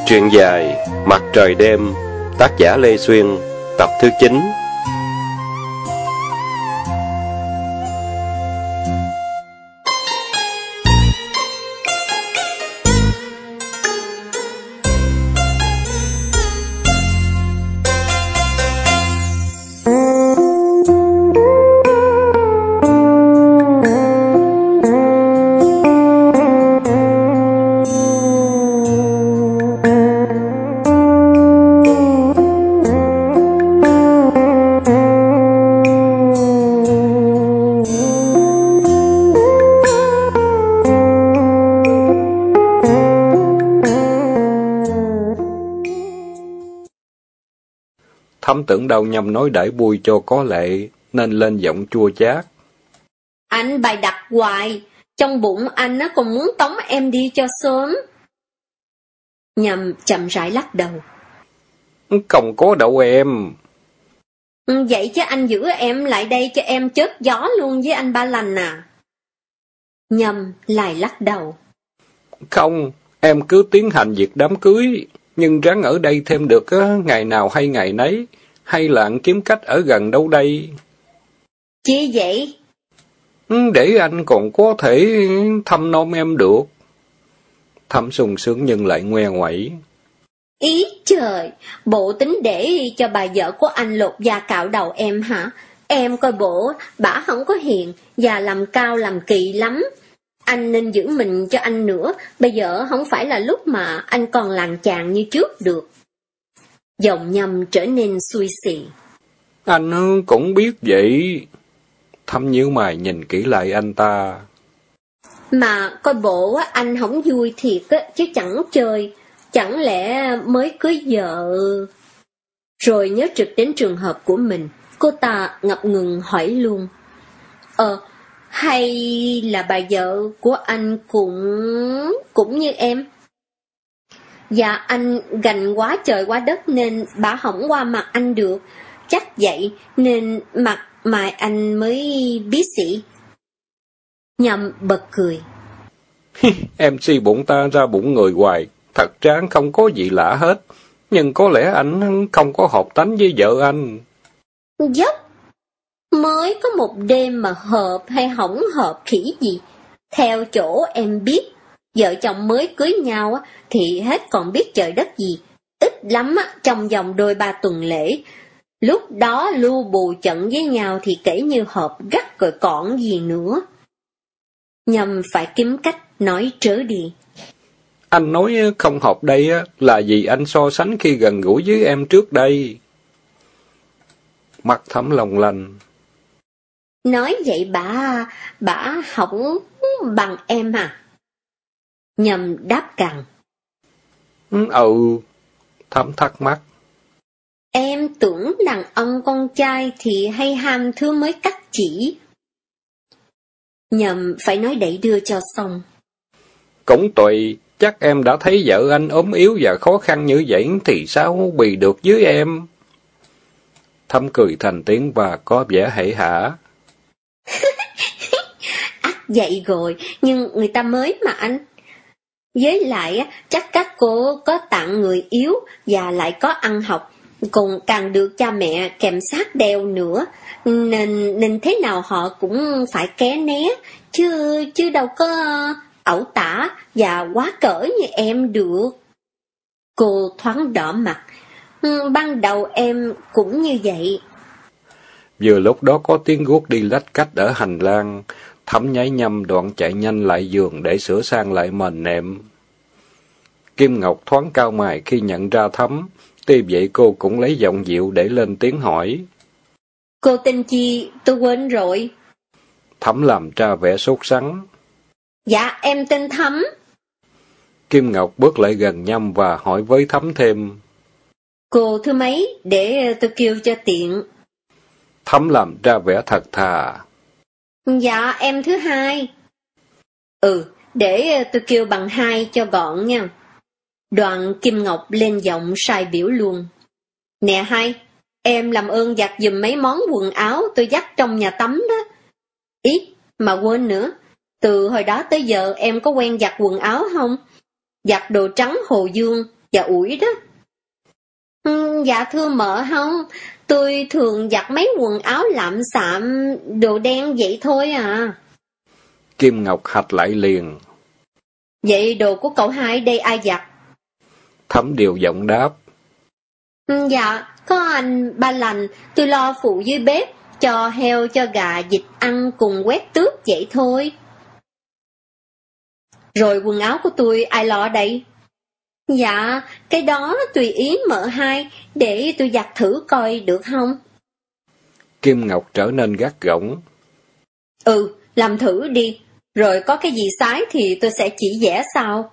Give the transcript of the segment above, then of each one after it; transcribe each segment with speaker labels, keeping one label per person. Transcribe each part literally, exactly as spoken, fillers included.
Speaker 1: Truyện dài Mặt trời đêm, tác giả Lê Xuyên, tập thứ chín. Thấm tưởng đâu Nhâm nói đãi bui cho có lệ, nên lên giọng chua chát.
Speaker 2: Anh bày đặt hoài, trong bụng anh nó còn muốn tống em đi cho sớm. Nhâm chậm rãi lắc đầu.
Speaker 1: Không có đâu em.
Speaker 2: Vậy chứ anh giữ em lại đây cho em chớp gió luôn với anh Ba Lành à? Nhâm lại lắc đầu.
Speaker 1: Không, em cứ tiến hành việc đám cưới, nhưng ráng ở đây thêm được á, ngày nào hay ngày nấy, hay là anh kiếm cách ở gần đâu đây?
Speaker 2: Chi vậy?
Speaker 1: Để anh còn có thể thăm nom em được. Thấm sung sướng nhưng lại ngoe ngoẩy.
Speaker 2: Ý trời, bộ tính để cho bà vợ của anh lột da cạo đầu em hả? Em coi bộ, bả không có hiền, và làm cao làm kỳ lắm. Anh nên giữ mình cho anh nữa, bây giờ không phải là lúc mà anh còn làng chàng như trước được. Giọng Nhâm trở nên xui xì.
Speaker 1: Anh cũng biết vậy. Thấm nhíu mày nhìn kỹ lại anh ta.
Speaker 2: Mà coi bộ anh không vui thiệt chứ chẳng chơi, chẳng lẽ mới cưới vợ. Rồi nhớ trực đến trường hợp của mình, cô ta ngập ngừng hỏi luôn. Ờ, hay là bà vợ của anh cũng cũng như em? Dạ anh gành quá trời quá đất nên bà không qua mặt anh được. Chắc vậy nên mặt mày anh mới bí xị. Nhâm bật cười.
Speaker 1: Em si bụng ta ra bụng người hoài, thật ra không có gì lạ hết. Nhưng có lẽ anh không có hợp tánh với vợ anh.
Speaker 2: Dốc, mới có một đêm mà hợp hay hỏng hợp khỉ gì. Theo chỗ em biết, vợ chồng mới cưới nhau thì hết còn biết trời đất gì. Ít lắm trong vòng đôi ba tuần lễ. Lúc đó lưu bù trận với nhau thì kể như hợp gắt rồi còn gì nữa. Nhâm phải kiếm cách nói trớ đi.
Speaker 1: Anh nói không hợp đây là vì anh so sánh khi gần gũi với em trước đây. Mắt Thấm long lanh.
Speaker 2: Nói vậy bà, bà không bằng em à? Nhâm đáp cằn.
Speaker 1: Ừ, Thấm thắc mắc.
Speaker 2: Em tưởng đàn ông con trai thì hay ham thứ mới cắt chỉ. Nhâm phải nói đẩy đưa cho xong.
Speaker 1: Cũng tùy, chắc em đã thấy vợ anh ốm yếu và khó khăn như vậy thì sao bì được với em? Thấm cười thành tiếng và có vẻ hể hả.
Speaker 2: Ắt vậy rồi, nhưng người ta mới mà anh. Với lại, chắc các cô có tặng người yếu và lại có ăn học, cùng càng được cha mẹ kèm sát đeo nữa, nên nên thế nào họ cũng phải ké né, chứ chứ đâu có ẩu tả và quá cỡ như em được. Cô thoáng đỏ mặt. Ừ, ban đầu em cũng như vậy.
Speaker 1: Vừa lúc đó có tiếng guốc đi lách cách ở hành lang. Thấm nháy nhâm đoạn chạy nhanh lại giường để sửa sang lại mền nệm. Kim Ngọc thoáng cao mày khi nhận ra Thấm, tuy vậy cô cũng lấy giọng dịu để lên tiếng hỏi.
Speaker 2: Cô tên chi, tôi quên rồi.
Speaker 1: Thấm làm ra vẻ sốt sắng.
Speaker 2: Dạ, em tên Thấm.
Speaker 1: Kim Ngọc bước lại gần Nhâm và hỏi với Thấm thêm.
Speaker 2: Cô thứ mấy, để tôi kêu cho tiện.
Speaker 1: Thấm làm ra vẻ thật thà.
Speaker 2: Dạ, em thứ hai. Ừ, để tôi kêu bằng hai cho gọn nha. Đoạn Kim Ngọc lên giọng sai biểu luôn. Nè hai, em làm ơn giặt giùm mấy món quần áo tôi dắt trong nhà tắm đó. Ý, mà quên nữa, từ hồi đó tới giờ em có quen giặt quần áo không? Giặt đồ trắng Hồ Dương, Dạ ủi đó. Ừ, dạ thưa mợ không, tôi thường giặt mấy quần áo lạm xạm, đồ đen vậy thôi à.
Speaker 1: Kim Ngọc hạch lại liền.
Speaker 2: Vậy đồ của cậu hai đây ai giặt?
Speaker 1: Thấm điều giọng đáp.
Speaker 2: Ừ, dạ, có anh Ba Lành, tôi lo phụ dưới bếp, cho heo cho gà vịt ăn cùng quét tước vậy thôi. Rồi quần áo của tôi ai lo đây? Dạ, cái đó tùy ý mợ hai, để tôi giặt thử coi được không?
Speaker 1: Kim Ngọc trở nên gắt gỏng.
Speaker 2: Ừ, làm thử đi, rồi có cái gì sai thì tôi sẽ chỉ vẽ sau.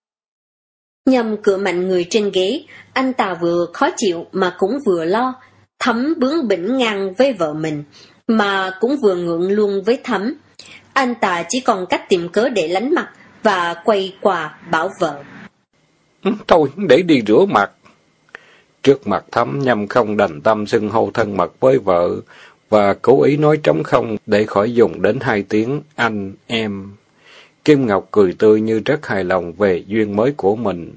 Speaker 2: Nhâm cựa mạnh người trên ghế, anh ta vừa khó chịu mà cũng vừa lo. Thấm bướng bỉnh ngang với vợ mình, mà cũng vừa ngượng luôn với Thấm. Anh ta chỉ còn cách tìm cớ để lánh mặt và quay qua bảo vợ.
Speaker 1: Thôi, để đi rửa mặt. Trước mặt Thấm, Nhâm không đành tâm xưng hô thân mật với vợ, và cố ý nói trống không để khỏi dùng đến hai tiếng anh, em. Kim Ngọc cười tươi như rất hài lòng về duyên mới của mình.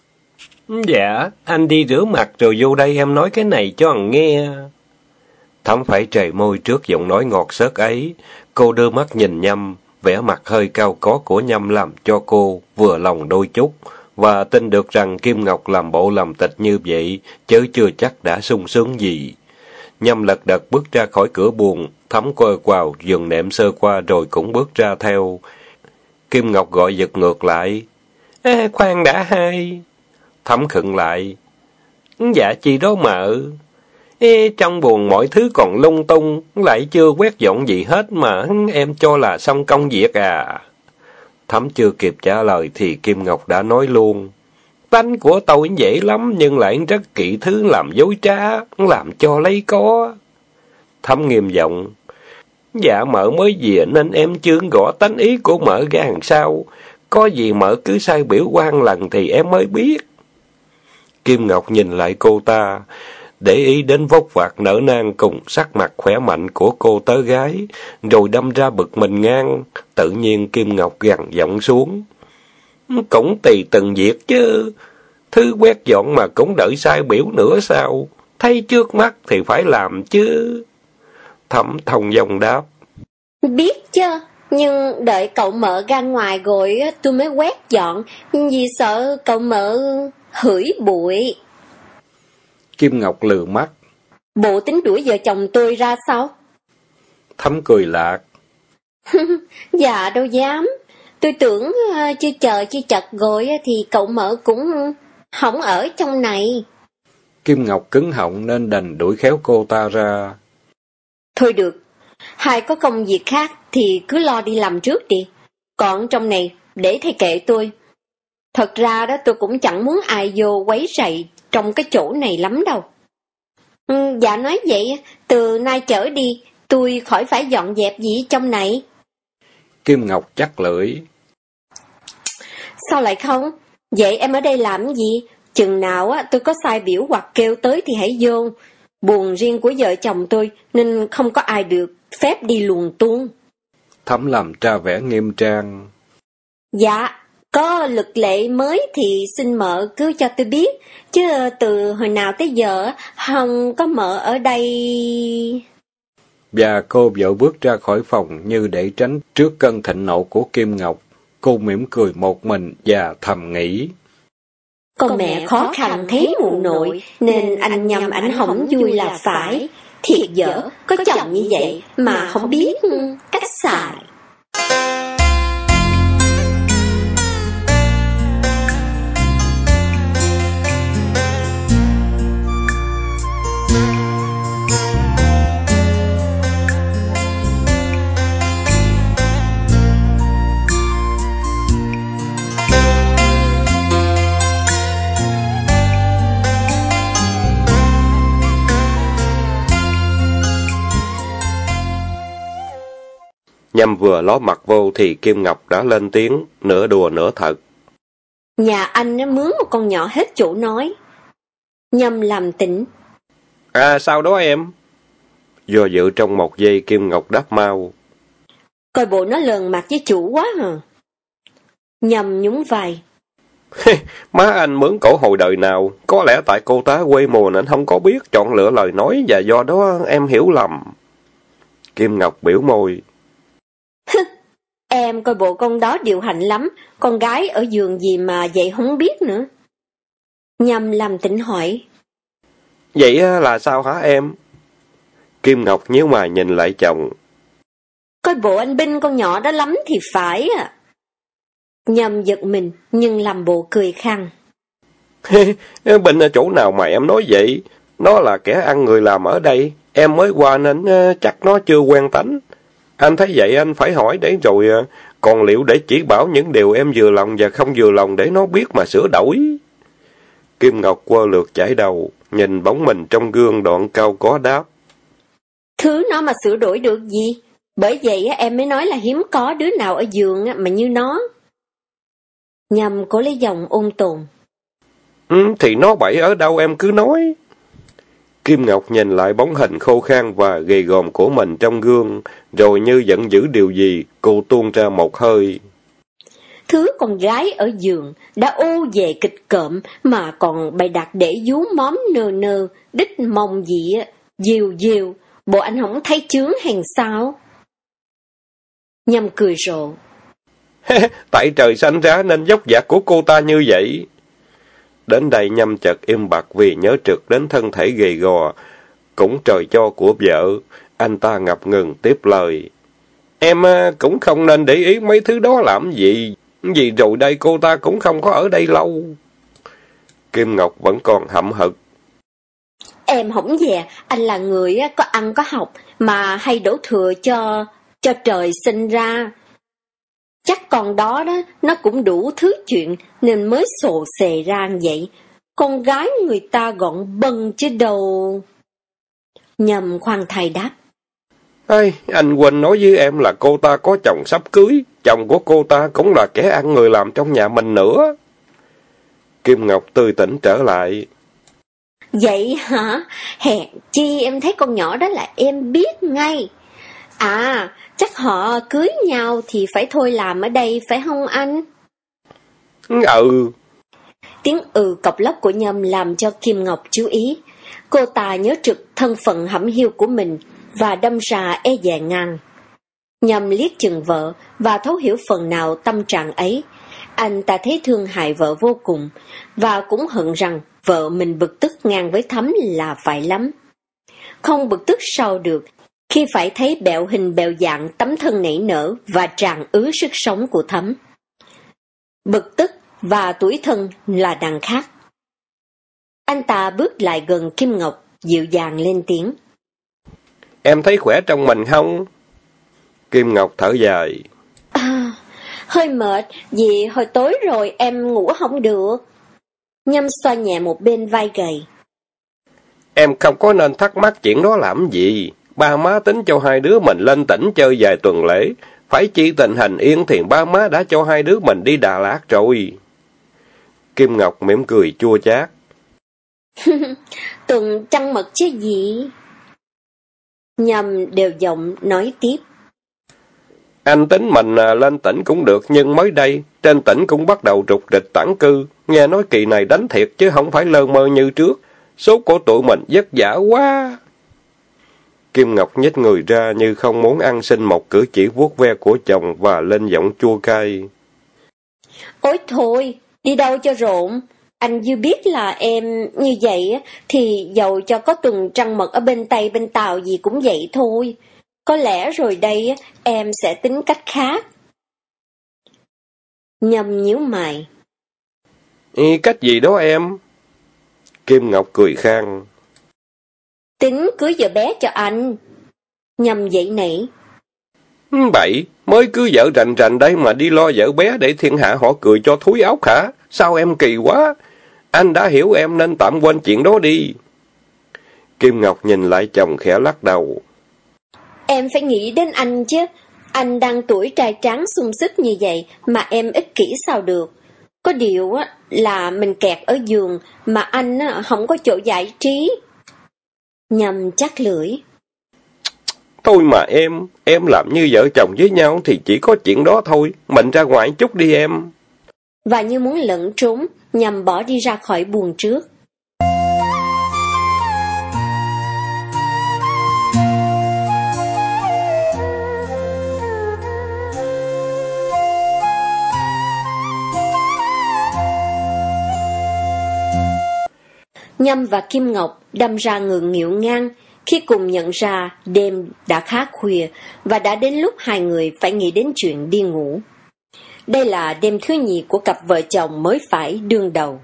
Speaker 3: Dạ, anh đi rửa mặt rồi vô đây em nói cái này cho anh nghe. Thấm phải trề môi trước giọng nói ngọt xớt ấy. Cô đưa mắt nhìn Nhâm, vẻ mặt hơi cao có của Nhâm làm cho cô vừa lòng đôi chút, và tin được rằng Kim Ngọc làm bộ làm tịch như vậy, chứ chưa chắc đã sung sướng gì. Nhâm lật đật bước ra khỏi cửa buồng, Thấm quơ quào giường nệm sơ qua rồi cũng bước ra theo. Kim Ngọc gọi giật ngược lại. Ê, khoan đã hai. Thấm khựng lại. Dạ chị đó mợ. Ê, trong buồng mọi thứ còn lung tung, lại chưa quét dọn gì hết mà em cho là xong công việc à. Thấm chưa kịp trả lời thì Kim Ngọc đã nói luôn. Tánh của tôi dễ lắm nhưng lại rất kỹ thứ làm dối trá, làm cho lấy có. Thấm nghiêm giọng. Dạ mợ mới về nên em chưa gõ tánh ý của mợ ra làm sao. Có gì mợ cứ sai biểu quan lần thì em mới biết. Kim Ngọc nhìn lại cô ta, để ý đến vóc vạc nở nang cùng sắc mặt khỏe mạnh của cô tớ gái, rồi đâm ra bực mình ngang. Tự nhiên Kim Ngọc gằn giọng xuống. Cũng tùy từng việc chứ, thứ quét dọn mà cũng đợi sai biểu nữa sao? Thấy trước mắt thì phải làm chứ. Thẩm thông dong đáp.
Speaker 2: Biết chứ, nhưng đợi cậu mợ ra ngoài rồi tôi mới quét dọn, vì sợ cậu mợ hửi bụi.
Speaker 1: Kim Ngọc lừ mắt.
Speaker 2: Bộ tính đuổi vợ chồng tôi ra sao?
Speaker 1: Thấm cười lạc.
Speaker 2: Dạ đâu dám, tôi tưởng uh, chưa chờ chưa chật rồi thì cậu mợ cũng không ở trong này.
Speaker 1: Kim Ngọc cứng họng nên đành đuổi khéo cô ta ra.
Speaker 2: Thôi được, hai có công việc khác thì cứ lo đi làm trước đi, còn trong này để thầy kệ tôi. Thật ra đó tôi cũng chẳng muốn ai vô quấy rầy trong cái chỗ này lắm đâu. Ừ, dạ nói vậy, từ nay trở đi tôi khỏi phải dọn dẹp gì trong này.
Speaker 1: Kim Ngọc chắc lưỡi.
Speaker 2: Sao lại không? Vậy em ở đây làm gì? Chừng nào á tôi có sai biểu hoặc kêu tới thì hãy vô. Buồn riêng của vợ chồng tôi nên không có ai được phép đi luồn tuôn.
Speaker 1: Thấm làm ra vẻ nghiêm trang.
Speaker 2: Dạ, có luật lệ mới thì xin mợ cứ cho tôi biết, chứ từ hồi nào tới giờ không có mợ ở đây.
Speaker 1: Và cô vội bước ra khỏi phòng như để tránh trước cơn thịnh nộ của Kim Ngọc. Cô mỉm cười một mình và thầm nghĩ.
Speaker 2: Con mẹ khó khăn thấy mụ nội, nên anh Nhâm ảnh hổng vui là phải. Thiệt dở, có chồng như vậy mà không biết cách xài.
Speaker 3: Nhâm vừa ló mặt vô thì Kim Ngọc đã lên tiếng, nửa đùa nửa thật.
Speaker 2: Nhà anh nó mướn một con nhỏ hết chỗ nói. Nhâm làm tỉnh.
Speaker 3: À sao đó em? Do dự trong một giây Kim Ngọc đáp mau.
Speaker 2: Coi bộ nó lờn mặt với chủ quá hả? Nhâm nhún vai.
Speaker 3: Má anh mướn cổ hồi đời nào, có lẽ tại cô tá quê mùa nên không có biết chọn lựa lời nói và do đó em hiểu lầm. Kim Ngọc biểu môi.
Speaker 2: Em coi bộ con đó điều hạnh lắm, con gái ở giường gì mà vậy không biết nữa. Nhâm làm tỉnh hỏi.
Speaker 3: Vậy là sao hả em? Kim Ngọc nhíu mày nhìn lại chồng.
Speaker 2: Coi bộ anh binh con nhỏ đó lắm thì phải à. Nhâm giật mình, nhưng làm bộ cười khăn.
Speaker 3: Binh ở chỗ nào mà em nói vậy? Nó là kẻ ăn người làm ở đây. Em mới qua nên chắc nó chưa quen tánh. Anh thấy vậy anh phải hỏi để rồi còn liệu để chỉ bảo những điều em vừa lòng và không vừa lòng để nó biết mà sửa đổi. Kim Ngọc quơ lượt chải đầu, nhìn bóng mình trong gương đoạn cao có đáp.
Speaker 2: Thứ nó mà sửa đổi được gì? Bởi vậy em mới nói là hiếm có đứa nào ở giường mà như nó. Nhâm cố lấy giọng ôn tồn.
Speaker 3: Ừ, thì nó bậy ở đâu em cứ nói. Kim Ngọc nhìn lại bóng hình khô khan và gầy gòm của mình trong gương, rồi như giận dữ điều gì, cô tuôn ra một hơi.
Speaker 2: Thứ con gái ở giường đã ô về kịch cộm mà còn bày đặt để vú móm nơ nơ, đích mong gì á, diều diều, bộ anh không thấy chướng hàng sao? Nhâm cười rộ.
Speaker 3: Tại trời xanh ra nên dốc dạc của cô ta như vậy. Đến đây Nhâm chợt im bặt vì nhớ trực đến thân thể gầy gò, cũng trời cho của vợ. Anh ta ngập ngừng tiếp lời. Em cũng không nên để ý mấy thứ đó làm gì, vì rồi đây cô ta cũng không có ở đây lâu. Kim Ngọc vẫn còn hậm hực.
Speaker 2: Em hổng dè, anh là người có ăn có học mà hay đổ thừa cho cho trời sinh ra. Chắc con đó đó, nó cũng đủ thứ chuyện nên mới sồ xề ra vậy. Con gái người ta gọn bần chứ đâu. Nhâm khoan thai đáp.
Speaker 3: Ê, anh quên nói với em là cô ta có chồng sắp cưới, chồng của cô ta cũng là kẻ ăn người làm trong nhà mình nữa. Kim Ngọc tươi tỉnh trở lại.
Speaker 2: Vậy hả? Hèn chi em thấy con nhỏ đó là em biết ngay. À, chắc họ cưới nhau thì phải thôi làm ở đây phải không anh?
Speaker 3: Ừ.
Speaker 2: Tiếng ừ cọc lóc của Nhâm làm cho Kim Ngọc chú ý. Cô ta nhớ trực thân phận hẩm hiu của mình và đâm ra e dè ngang. Nhâm liếc chừng vợ và thấu hiểu phần nào tâm trạng ấy. Anh ta thấy thương hại vợ vô cùng và cũng hận rằng vợ mình bực tức ngang với Thắm là phải lắm. Không bực tức sao được khi phải thấy bẹo hình bẹo dạng tấm thân nảy nở và tràn ứ sức sống của Thắm. Bực tức và tủi thân là đằng khác. Anh ta bước lại gần Kim Ngọc, dịu dàng lên tiếng.
Speaker 3: Em thấy khỏe trong mình không? Kim Ngọc thở dài.
Speaker 2: À, hơi mệt, vì hồi tối rồi em ngủ không được. Nhâm xoa nhẹ một bên vai gầy.
Speaker 3: Em không có nên thắc mắc chuyện đó làm gì. Ba má tính cho hai đứa mình lên tỉnh chơi vài tuần lễ. Phải chi tình hình yên thì ba má đã cho hai đứa mình đi Đà Lạt rồi. Kim Ngọc mỉm cười chua chát.
Speaker 2: Tuần trăng mật chứ gì? Nhâm đều giọng nói tiếp.
Speaker 3: Anh tính mình lên tỉnh cũng được, nhưng mới đây, trên tỉnh cũng bắt đầu rục rịch tản cư. Nghe nói kỳ này đánh thiệt chứ không phải lơ mơ như trước. Số của tụi mình vất vả quá. Kim Ngọc nhếch người ra như không muốn ăn xin một cử chỉ vuốt ve của chồng và lên giọng chua cay.
Speaker 2: Ôi thôi, đi đâu cho rộn. Anh dư biết là em như vậy thì dầu cho có tuần trăng mật ở bên Tây bên Tàu gì cũng vậy thôi. Có lẽ rồi đây em sẽ tính cách khác. Nhâm nhíu mày.
Speaker 3: Ý, cách gì đó em? Kim Ngọc cười khang.
Speaker 2: Tính cưới vợ bé cho anh. Nhâm dậy nảy.
Speaker 3: Bậy, mới cứ vợ rành rành đây mà đi lo vợ bé để thiên hạ họ cười cho thúi óc hả? Sao em kỳ quá? Anh đã hiểu em nên tạm quên chuyện đó đi. Kim Ngọc nhìn lại chồng khẽ lắc đầu.
Speaker 2: Em phải nghĩ đến anh chứ. Anh đang tuổi trai tráng sung sức như vậy mà em ích kỷ sao được. Có điều là mình kẹt ở giường mà anh không có chỗ giải trí. Nhâm chắc lưỡi.
Speaker 3: Thôi mà em, em làm như vợ chồng với nhau thì chỉ có chuyện đó thôi. Mình ra ngoài chút đi em.
Speaker 2: và như muốn lẩn trốn, Nhâm bỏ đi ra khỏi buồng trước. Nhâm và Kim Ngọc đâm ra ngượng nghịu ngang khi cùng nhận ra đêm đã khá khuya và đã đến lúc hai người phải nghĩ đến chuyện đi ngủ. Đây là đêm thứ nhì của cặp vợ chồng mới phải đương đầu.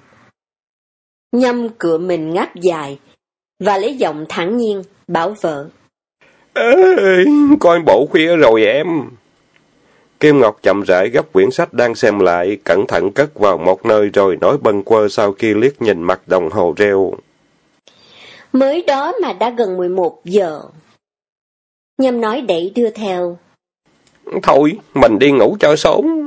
Speaker 2: Nhâm cựa mình ngáp dài và lấy giọng thản nhiên bảo vợ:
Speaker 3: Ê, coi bộ khuya rồi em. Kim Ngọc chậm rãi gấp quyển sách đang xem lại, cẩn thận cất vào một nơi rồi nói bâng quơ sau khi liếc nhìn mặt đồng hồ reo.
Speaker 2: Mới đó mà đã gần mười một giờ. Nhâm nói đẩy đưa theo:
Speaker 3: Thôi, mình đi ngủ cho sớm.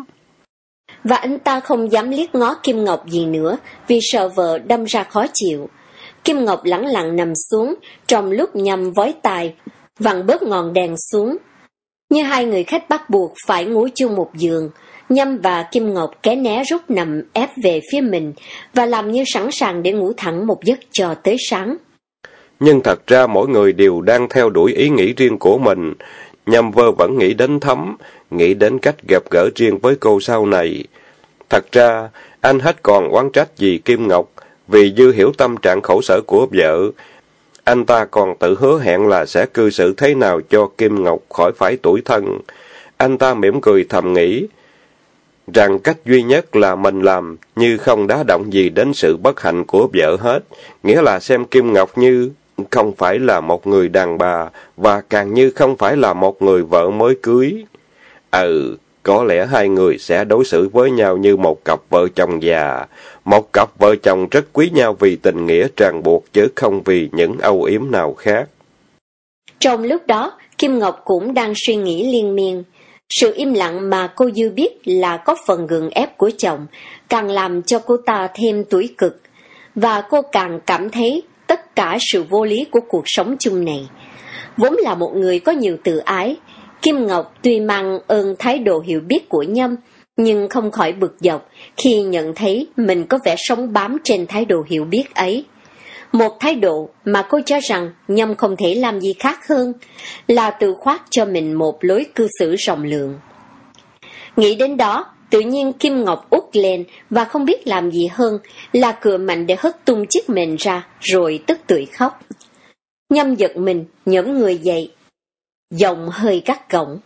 Speaker 2: Và anh ta không dám liếc ngó Kim Ngọc gì nữa vì sợ vợ đâm ra khó chịu. Kim Ngọc lẳng lặng nằm xuống trong lúc Nhâm vói tai vặn bớt ngọn đèn xuống. Như hai người khách bắt buộc phải ngủ chung một giường, Nhâm và Kim Ngọc ké né rút nằm ép về phía mình và làm như sẵn sàng để ngủ thẳng một giấc cho tới sáng.
Speaker 3: Nhưng thật ra mỗi người đều đang theo đuổi ý nghĩ riêng của mình. Nhâm vơ vẫn nghĩ đến Thắm, nghĩ đến cách gặp gỡ riêng với cô sau này. Thật ra, anh hết còn oán trách gì Kim Ngọc, vì dư hiểu tâm trạng khổ sở của vợ. Anh ta còn tự hứa hẹn là sẽ cư xử thế nào cho Kim Ngọc khỏi phải tủi thân. Anh ta mỉm cười thầm nghĩ rằng cách duy nhất là mình làm như không đá động gì đến sự bất hạnh của vợ hết, nghĩa là xem Kim Ngọc như không phải là một người đàn bà và càng như không phải là một người vợ mới cưới. Ừ, có lẽ hai người sẽ đối xử với nhau như một cặp vợ chồng già, một cặp vợ chồng rất quý nhau vì tình nghĩa ràng buộc chứ không vì những âu yếm nào khác.
Speaker 2: Trong lúc đó, Kim Ngọc cũng đang suy nghĩ liên miên. Sự im lặng mà cô Dư biết là có phần gượng ép của chồng, càng làm cho cô ta thêm tủi cực, và cô càng cảm thấy tất cả sự vô lý của cuộc sống chung này. Vốn là một người có nhiều tự ái, Kim Ngọc tuy mang ơn thái độ hiểu biết của Nhâm, nhưng không khỏi bực dọc khi nhận thấy mình có vẻ sống bám trên thái độ hiểu biết ấy. Một thái độ mà cô cho rằng Nhâm không thể làm gì khác hơn là tự khoác cho mình một lối cư xử rộng lượng. Nghĩ đến đó, tự nhiên Kim Ngọc út lên và không biết làm gì hơn là cựa mạnh để hất tung chiếc mền ra rồi tức tưởi khóc. Nhâm giật mình, nhổm người dậy, giọng hơi gắt gỏng: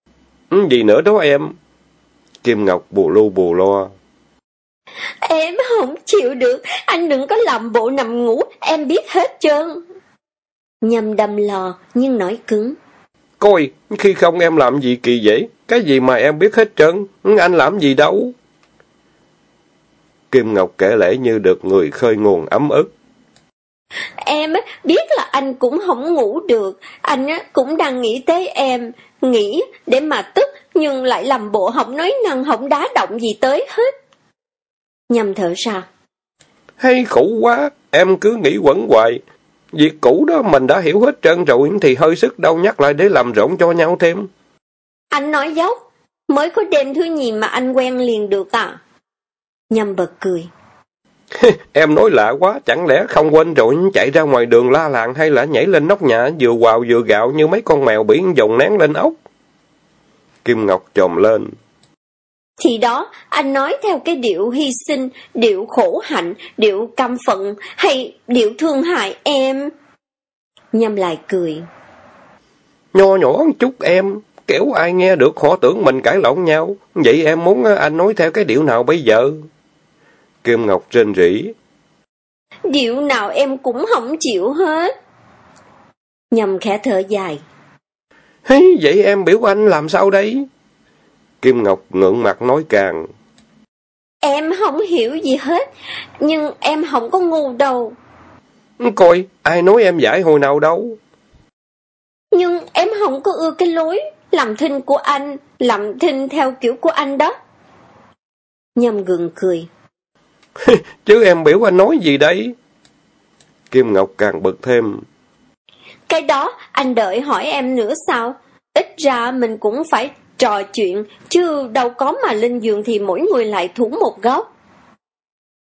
Speaker 3: Gì nữa đó em? Kim Ngọc bù lu bù loa:
Speaker 2: Em không chịu được, anh đừng có làm bộ nằm ngủ, em biết hết trơn. Nhâm đâm lo nhưng nói cứng:
Speaker 3: Coi, khi không em làm gì kỳ vậy? Cái gì mà em biết hết trơn? Anh làm gì đâu? Kim Ngọc kể lể như được người khơi nguồn ấm ức.
Speaker 2: Em biết là anh cũng không ngủ được, anh cũng đang nghĩ tới em, nghĩ để mà tức nhưng lại làm bộ không nói năng không đá động gì tới hết. Nhâm thở ra:
Speaker 3: Hay khổ quá, em cứ nghĩ quẩn hoài. Việc cũ đó mình đã hiểu hết trơn rồi thì hơi sức đâu nhắc lại để làm rộn cho nhau thêm.
Speaker 2: Anh nói dốc, mới có đêm thứ nhì mà anh quen liền được à? Nhâm bật cười:
Speaker 3: Em nói lạ quá, chẳng lẽ không quên rồi chạy ra ngoài đường la làng hay là nhảy lên nóc nhà vừa quào vừa gạo như mấy con mèo bị dồn nén lên ốc? Kim Ngọc chồm lên:
Speaker 2: Thì đó, anh nói theo cái điệu hy sinh, điệu khổ hạnh, điệu căm phận hay điệu thương hại em? Nhâm lại cười:
Speaker 3: Nho nhỏ chút em, kiểu ai nghe được họ tưởng mình cãi lộn nhau. Vậy em muốn anh nói theo cái điệu nào bây giờ? Kim Ngọc rên rỉ:
Speaker 2: Điệu nào em cũng không chịu hết. Nhâm khẽ thở dài:
Speaker 3: Hey, vậy em biểu anh làm sao đây? Kim Ngọc ngượng mặt nói càng:
Speaker 2: Em không hiểu gì hết, nhưng em không có ngu đâu.
Speaker 3: Coi, ai nói em dại hồi nào đâu.
Speaker 2: Nhưng em không có ưa cái lối làm thinh của anh, làm thinh theo kiểu của anh đó. Nhâm gượng cười:
Speaker 3: Chứ em biểu anh nói gì đấy? Kim Ngọc càng bực thêm:
Speaker 2: Cái đó anh đợi hỏi em nữa sao? Ít ra mình cũng phải trò chuyện, chứ đâu có mà lên giường thì mỗi người lại thủ một góc.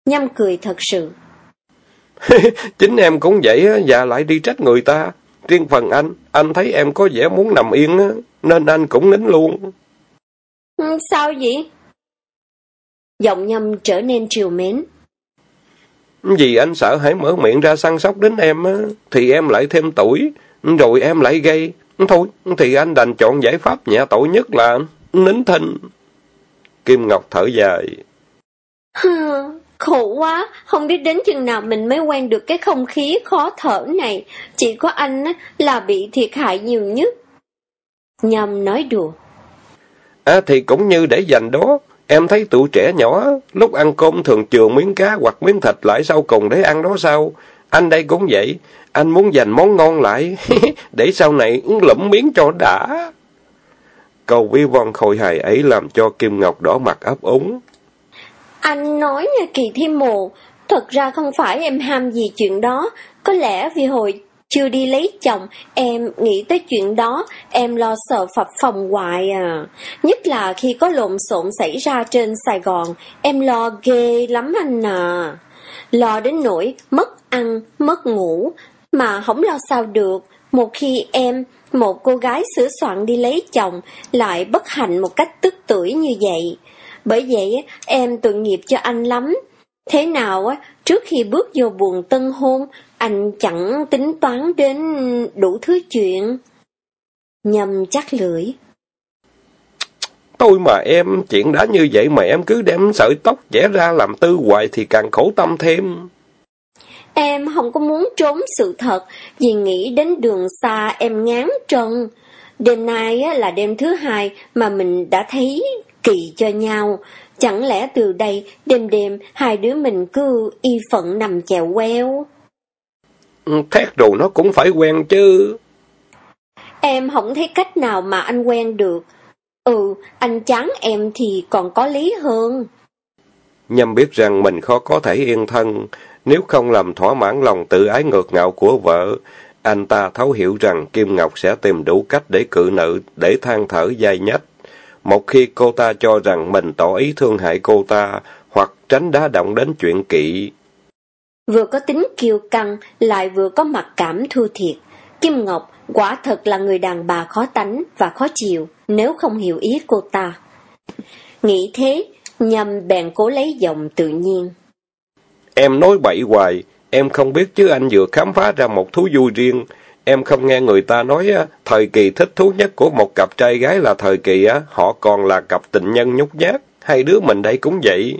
Speaker 2: Nhâm cười thật sự.
Speaker 3: Chính em cũng vậy á, và lại đi trách người ta. Riêng phần anh, anh thấy em có vẻ muốn nằm yên á, nên anh cũng nín luôn.
Speaker 2: Ừ, sao vậy? Giọng Nhâm trở nên trìu mến.
Speaker 3: Vì anh sợ hãy mở miệng ra săn sóc đến em á, thì em lại thêm tuổi, rồi em lại gây. Thôi, thì anh đành chọn giải pháp nhẹ tội nhất là nín thinh. Kim Ngọc thở dài.
Speaker 2: Khổ quá, không biết đến chừng nào mình mới quen được cái không khí khó thở này. Chỉ có anh là bị thiệt hại nhiều nhất. Nhâm nói đùa.
Speaker 3: À thì cũng như để dành đó, em thấy tụi trẻ nhỏ, lúc ăn cơm thường chừa miếng cá hoặc miếng thịt lại sau cùng để ăn đó sao? Anh đây cũng vậy, anh muốn dành món ngon lại, để sau này lụm miếng cho đã. Câu ví von khôi hài ấy làm cho Kim Ngọc đỏ mặt ấp úng.
Speaker 2: Anh nói nha Kỳ Thiên Mù, thật ra không phải em ham gì chuyện đó, có lẽ vì hồi chưa đi lấy chồng, em nghĩ tới chuyện đó, em lo sợ phập phồng hoài à. Nhất là khi có lộn xộn xảy ra trên Sài Gòn, em lo ghê lắm anh à. Lo đến nỗi mất ăn, mất ngủ, mà không lo sao được. Một khi em, một cô gái sửa soạn đi lấy chồng, lại bất hạnh một cách tức tưởi như vậy. Bởi vậy, em tội nghiệp cho anh lắm. Thế nào á, trước khi bước vô buồng tân hôn, anh chẳng tính toán đến đủ thứ chuyện. Nhâm chắc lưỡi.
Speaker 3: Tôi mà em, chuyện đã như vậy mà em cứ đem sợi tóc vẽ ra làm tư hoài thì càng khổ tâm thêm.
Speaker 2: Em không có muốn trốn sự thật, vì nghĩ đến đường xa em ngán trần. Đêm nay á, là đêm thứ hai mà mình đã thấy kỳ cho nhau. Chẳng lẽ từ đây, đêm đêm, hai đứa mình cứ y phận nằm chèo queo?
Speaker 3: Thét rồi nó cũng phải quen chứ.
Speaker 2: Em không thấy cách nào mà anh quen được. Ừ, anh chán em thì còn có lý hơn.
Speaker 3: Nhâm biết rằng mình khó có thể yên thân, nếu không làm thỏa mãn lòng tự ái ngược ngạo của vợ. Anh ta thấu hiểu rằng Kim Ngọc sẽ tìm đủ cách để cự nữ, để than thở dai nhách. Một khi cô ta cho rằng mình tỏ ý thương hại cô ta, hoặc tránh đá động đến chuyện kỵ.
Speaker 2: Vừa có tính kiêu căng, lại vừa có mặc cảm thua thiệt. Kim Ngọc quả thật là người đàn bà khó tánh và khó chịu, nếu không hiểu ý cô ta. Nghĩ thế, Nhâm bèn cố lấy giọng tự nhiên.
Speaker 3: Em nói bậy hoài, em không biết chứ anh vừa khám phá ra một thú vui riêng. Em không nghe người ta nói thời kỳ thích thú nhất của một cặp trai gái là thời kỳ họ còn là cặp tình nhân nhút nhát. Hai đứa mình đây cũng vậy.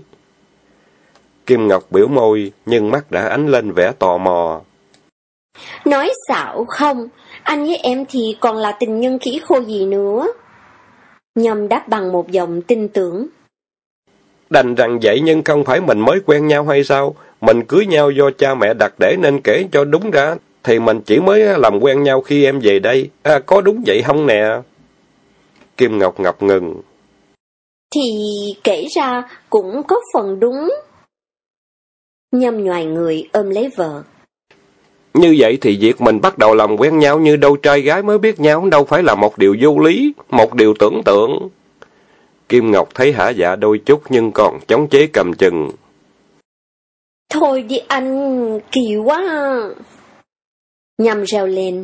Speaker 3: Kim Ngọc biểu môi, nhưng mắt đã ánh lên vẻ tò mò.
Speaker 2: Nói xạo không, anh với em thì còn là tình nhân khỉ khô gì nữa. Nhâm đáp bằng một giọng tin tưởng.
Speaker 3: Đành rằng vậy nhưng không phải mình mới quen nhau hay sao? Mình cưới nhau do cha mẹ đặt để nên kể cho đúng ra, thì mình chỉ mới làm quen nhau khi em về đây. À, có đúng vậy không nè? Kim Ngọc ngập ngừng.
Speaker 2: Thì kể ra cũng có phần đúng. Nhâm nhoài người ôm lấy vợ.
Speaker 3: Như vậy thì việc mình bắt đầu làm quen nhau như đôi trai gái mới biết nhau đâu phải là một điều vô lý, một điều tưởng tượng. Kim Ngọc thấy hả dạ đôi chút nhưng còn chống chế cầm chừng.
Speaker 2: Thôi đi anh, kỳ quá à. Nhâm reo lên.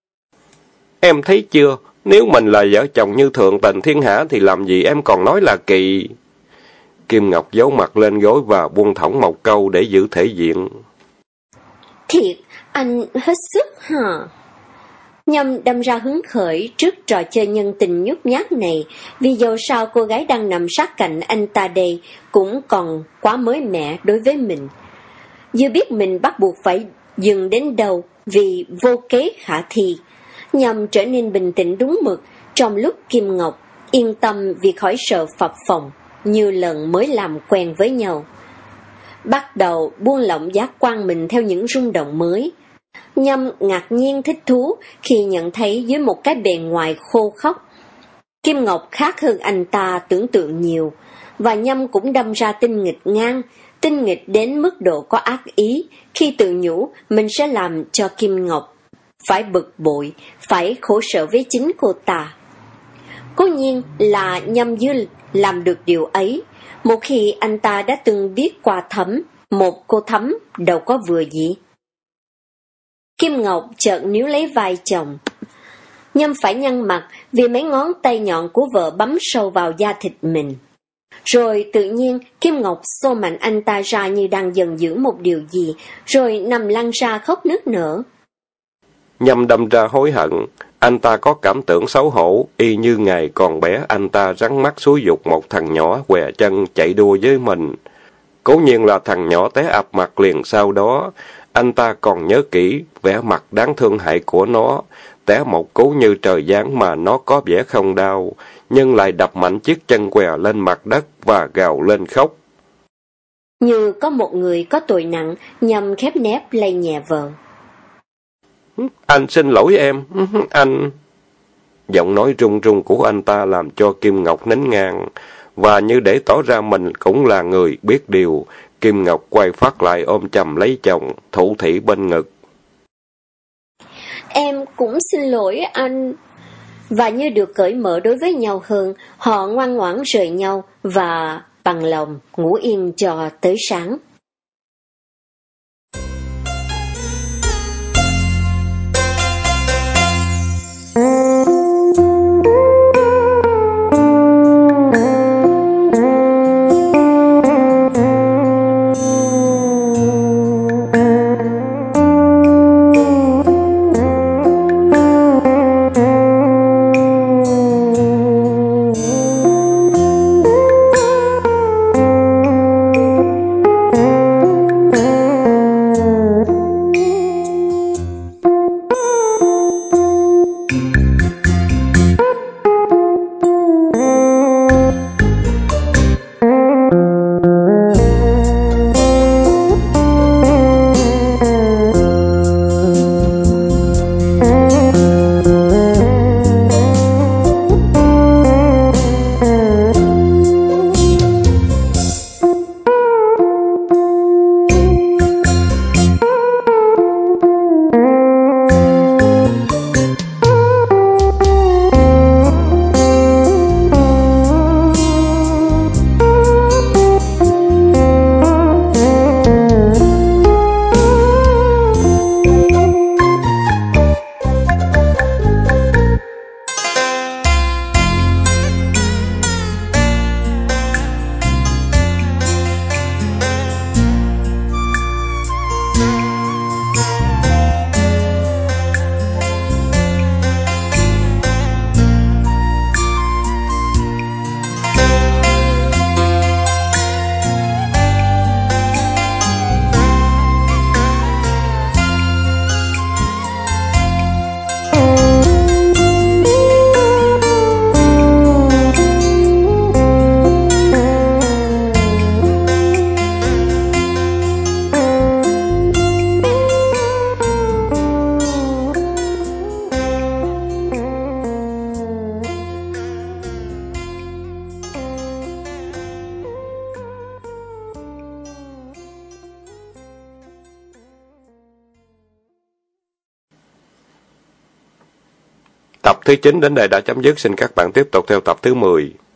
Speaker 3: Em thấy chưa, nếu mình là vợ chồng như thượng tình thiên hạ thì làm gì em còn nói là kỳ. Kim Ngọc giấu mặt lên gối và buông thõng một câu để giữ thể diện.
Speaker 2: Thiệt, anh hết sức hả? Nhâm đâm ra hứng khởi trước trò chơi nhân tình nhút nhát này, vì dầu sao cô gái đang nằm sát cạnh anh ta đây cũng còn quá mới mẻ đối với mình. Chưa biết mình bắt buộc phải dừng đến đâu vì vô kế khả thi. Nhâm trở nên bình tĩnh đúng mực, trong lúc Kim Ngọc yên tâm vì khỏi sợ phập phồng, như lần mới làm quen với nhau. Bắt đầu buông lỏng giác quan mình theo những rung động mới. Nhâm ngạc nhiên thích thú khi nhận thấy dưới một cái bề ngoài khô khốc, Kim Ngọc khác hơn anh ta tưởng tượng nhiều, và Nhâm cũng đâm ra tinh nghịch ngang, tinh nghịch đến mức độ có ác ý, khi tự nhủ mình sẽ làm cho Kim Ngọc phải bực bội, phải khổ sở với chính cô ta. Cố nhiên là Nhâm Dư làm được điều ấy, một khi anh ta đã từng biết qua thấm, một cô thắm đâu có vừa gì. Kim Ngọc chợt níu lấy vai chồng. Nhâm phải nhăn mặt vì mấy ngón tay nhọn của vợ bấm sâu vào da thịt mình. Rồi tự nhiên Kim Ngọc xô mạnh anh ta ra như đang dần giữ một điều gì, rồi nằm lăn ra khóc nức nở.
Speaker 3: Nhâm đâm ra hối hận, anh ta có cảm tưởng xấu hổ, y như ngày còn bé anh ta rắn mắt xúi giục một thằng nhỏ què chân chạy đua với mình. Cố nhiên là thằng nhỏ té ập mặt liền sau đó, anh ta còn nhớ kỹ vẻ mặt đáng thương hại của nó, té một cú như trời giáng mà nó có vẻ không đau, nhưng lại đập mạnh chiếc chân què lên mặt đất và gào lên khóc.
Speaker 2: Như có một người có tội nặng, Nhâm khép nép lay nhẹ vợ.
Speaker 3: Anh xin lỗi em, anh... Giọng nói run run của anh ta làm cho Kim Ngọc nín ngang, và như để tỏ ra mình cũng là người biết điều, Kim Ngọc quay phát lại ôm chầm lấy chồng, thủ thỉ bên ngực.
Speaker 2: Em cũng xin lỗi anh. Và như được cởi mở đối với nhau hơn, họ ngoan ngoãn rời nhau và bằng lòng ngủ yên cho tới sáng.
Speaker 3: Tập thứ chín đến đây đã chấm dứt, xin các bạn tiếp tục theo tập thứ mười.